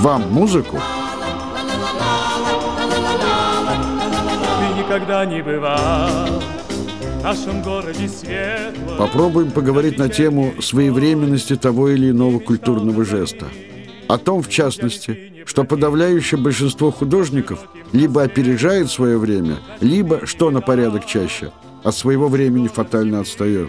Вам музыку? Ты никогда не бывал в нашем городе светлом. Попробуем поговорить на тему своевременности того или иного культурного жеста. О том, в частности, что подавляющее большинство художников либо опережает свое время, либо, что на порядок чаще, от своего времени фатально отстает.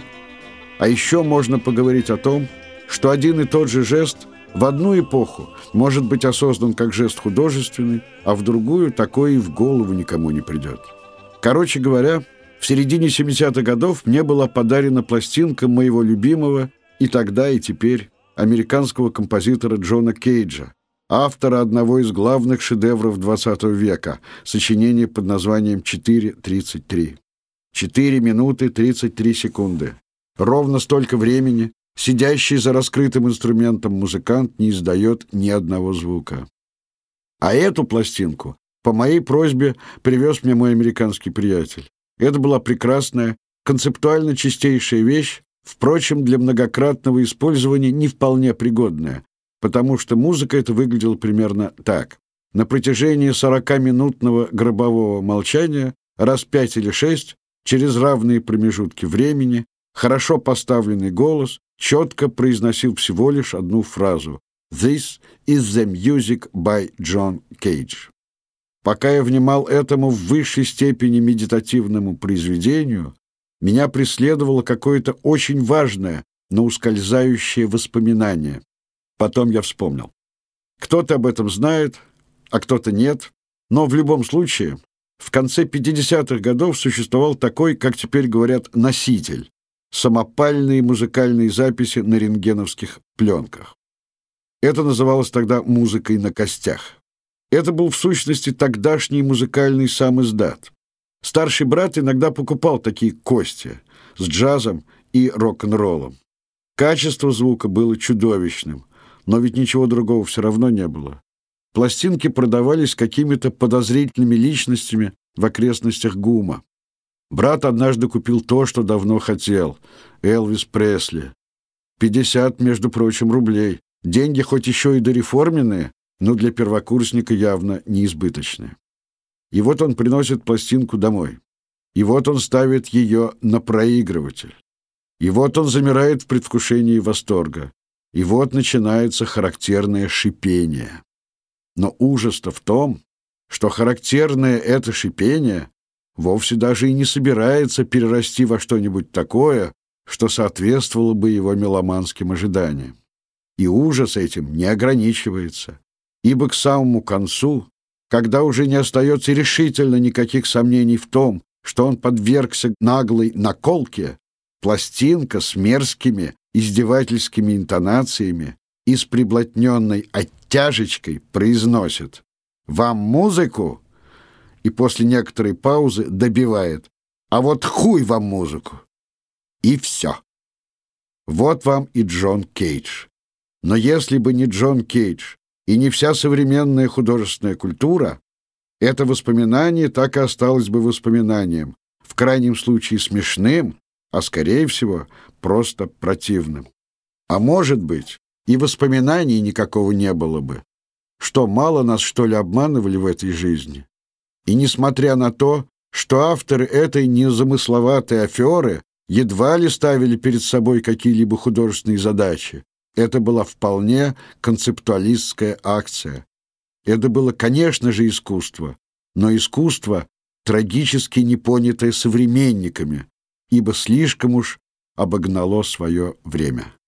А еще можно поговорить о том, что один и тот же жест в одну эпоху может быть осознан как жест художественный, а в другую такое и в голову никому не придет. Короче говоря, в середине 70-х годов мне была подарена пластинка моего любимого и тогда, и теперь американского композитора Джона Кейджа, автора одного из главных шедевров XX века, сочинение под названием «4:33». 4 минуты 33 секунды. Ровно столько времени сидящий за раскрытым инструментом музыкант не издает ни одного звука. А эту пластинку по моей просьбе привез мне мой американский приятель. Это была прекрасная, концептуально чистейшая вещь, впрочем, для многократного использования не вполне пригодная, потому что музыка эта выглядела примерно так. На протяжении 40-минутного гробового молчания раз 5 или 6, через равные промежутки времени, хорошо поставленный голос четко произносил всего лишь одну фразу: «This is the music by John Cage». Пока я внимал этому в высшей степени медитативному произведению, меня преследовало какое-то очень важное, но ускользающее воспоминание. Потом я вспомнил. Кто-то об этом знает, а кто-то нет, но в любом случае в конце 50-х годов существовал такой, как теперь говорят, носитель — самопальные музыкальные записи на рентгеновских пленках. Это называлось тогда музыкой на костях. Это был в сущности тогдашний музыкальный самиздат. Старший брат иногда покупал такие кости с джазом и рок-н-роллом. Качество звука было чудовищным, но ведь ничего другого все равно не было. Пластинки продавались какими-то подозрительными личностями в окрестностях ГУМа. Брат однажды купил то, что давно хотел — Элвис Пресли. 50, между прочим, рублей. Деньги хоть еще и дореформенные, но для первокурсника явно неизбыточные. И вот он приносит пластинку домой. И вот он ставит ее на проигрыватель. И вот он замирает в предвкушении восторга. И вот начинается характерное шипение. Но ужас-то в том, что характерное это шипение вовсе даже и не собирается перерасти во что-нибудь такое, что соответствовало бы его меломанским ожиданиям. И ужас этим не ограничивается, ибо к самому концу, когда уже не остается решительно никаких сомнений в том, что он подвергся наглой наколке, пластинка с мерзкими издевательскими интонациями и с приблотненной оттяжечкой произносит «Вам музыку?» и после некоторой паузы добивает «А вот хуй вам музыку!» И все. Вот вам и Джон Кейдж. Но если бы не Джон Кейдж и не вся современная художественная культура, это воспоминание так и осталось бы воспоминанием, в крайнем случае смешным, а скорее всего просто противным. А может быть, и воспоминаний никакого не было бы. Что, мало нас, что ли, обманывали в этой жизни? И несмотря на то, что авторы этой незамысловатой аферы едва ли ставили перед собой какие-либо художественные задачи, это была вполне концептуалистская акция. Это было, конечно же, искусство, но искусство, трагически непонятое современниками, ибо слишком уж обогнало свое время.